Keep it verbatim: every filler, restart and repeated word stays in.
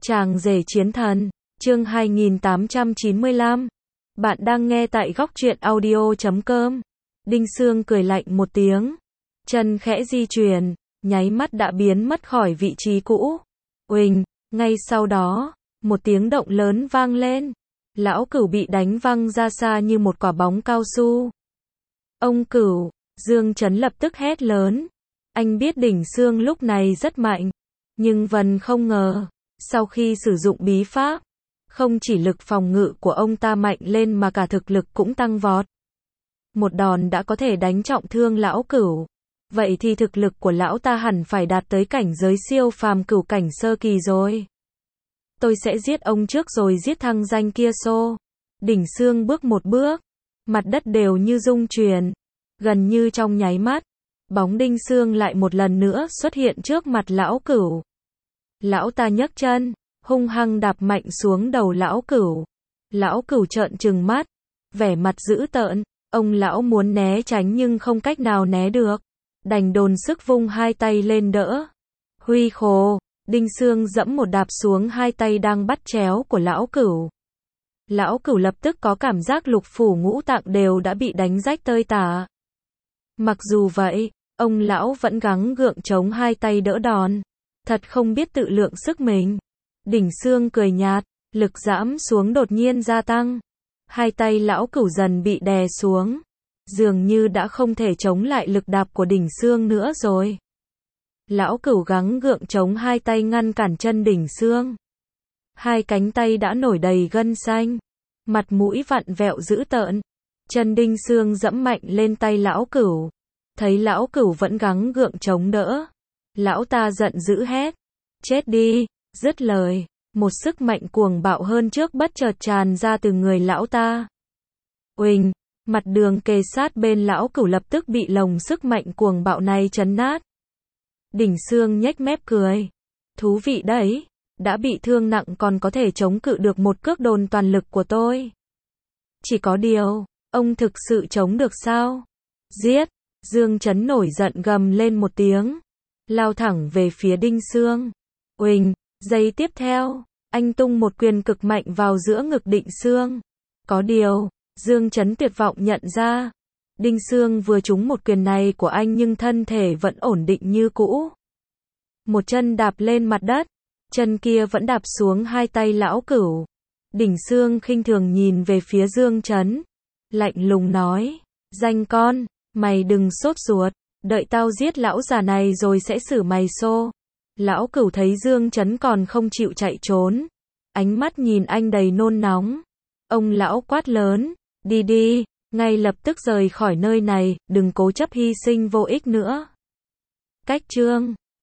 Chàng rể chiến thần, chương hai nghìn tám trăm chín mươi lăm. Bạn đang nghe tại góc truyện audio chấm com. Đinh Sương cười lạnh một tiếng, chân khẽ di chuyển, nháy mắt đã biến mất khỏi vị trí cũ. Uỳnh, ngay sau đó, một tiếng động lớn vang lên. Lão Cửu bị đánh văng ra xa như một quả bóng cao su. Ông Cửu, Dương Chấn lập tức hét lớn. Anh biết Đỉnh Sương lúc này rất mạnh, nhưng Vân không ngờ, sau khi sử dụng bí pháp, không chỉ lực phòng ngự của ông ta mạnh lên mà cả thực lực cũng tăng vọt. Một đòn đã có thể đánh trọng thương Lão Cửu. Vậy thì thực lực của lão ta hẳn phải đạt tới cảnh giới siêu phàm cửu cảnh sơ kỳ rồi. Tôi sẽ giết ông trước rồi giết thằng danh kia xô. Đỉnh Sương bước một bước, mặt đất đều như rung chuyển. Gần như trong nháy mắt, bóng Đinh Sương lại một lần nữa xuất hiện trước mặt Lão Cửu. Lão ta nhấc chân, hung hăng đạp mạnh xuống đầu Lão Cửu. Lão Cửu trợn trừng mắt, vẻ mặt dữ tợn. Ông lão muốn né tránh nhưng không cách nào né được, đành đồn sức vung hai tay lên đỡ. Huy khồ, Đinh Sương dẫm một đạp xuống hai tay đang bắt chéo của Lão Cửu. Lão Cửu lập tức có cảm giác lục phủ ngũ tạng đều đã bị đánh rách tơi tả. Mặc dù vậy, ông lão vẫn gắng gượng chống hai tay đỡ đòn. Thật không biết tự lượng sức mình. Đỉnh Sương cười nhạt, lực giãm xuống đột nhiên gia tăng. Hai tay Lão Cửu dần bị đè xuống. Dường như đã không thể chống lại lực đạp của Đỉnh Sương nữa rồi. Lão Cửu gắng gượng chống hai tay ngăn cản chân Đỉnh Sương. Hai cánh tay đã nổi đầy gân xanh. Mặt mũi vặn vẹo dữ tợn. Chân Đinh Sương dẫm mạnh lên tay Lão Cửu. Thấy Lão Cửu vẫn gắng gượng chống đỡ. Lão ta giận dữ hét. Chết đi, dứt lời. Một sức mạnh cuồng bạo hơn trước bất chợt tràn ra từ người lão ta. Uỳnh, mặt đường kề sát bên Lão Cửu lập tức bị lồng sức mạnh cuồng bạo này chấn nát. Đỉnh Sương nhếch mép cười. Thú vị đấy, đã bị thương nặng còn có thể chống cự được một cước đòn toàn lực của tôi. Chỉ có điều, ông thực sự chống được sao? Giết! Dương Chấn nổi giận gầm lên một tiếng, lao thẳng về phía Đinh Sương. Uỳnh, giây tiếp theo, anh tung một quyền cực mạnh vào giữa ngực Đinh Sương. Có điều, Dương Chấn tuyệt vọng nhận ra, Đinh Sương vừa trúng một quyền này của anh nhưng thân thể vẫn ổn định như cũ. Một chân đạp lên mặt đất, chân kia vẫn đạp xuống hai tay Lão Cửu. Đỉnh Sương khinh thường nhìn về phía Dương Chấn, lạnh lùng nói, danh con, mày đừng sốt ruột, đợi tao giết lão già này rồi sẽ xử mày xô. Lão Cửu thấy Dương Chấn còn không chịu chạy trốn, ánh mắt nhìn anh đầy nôn nóng. Ông lão quát lớn, đi đi, ngay lập tức rời khỏi nơi này, đừng cố chấp hy sinh vô ích nữa. Cách chương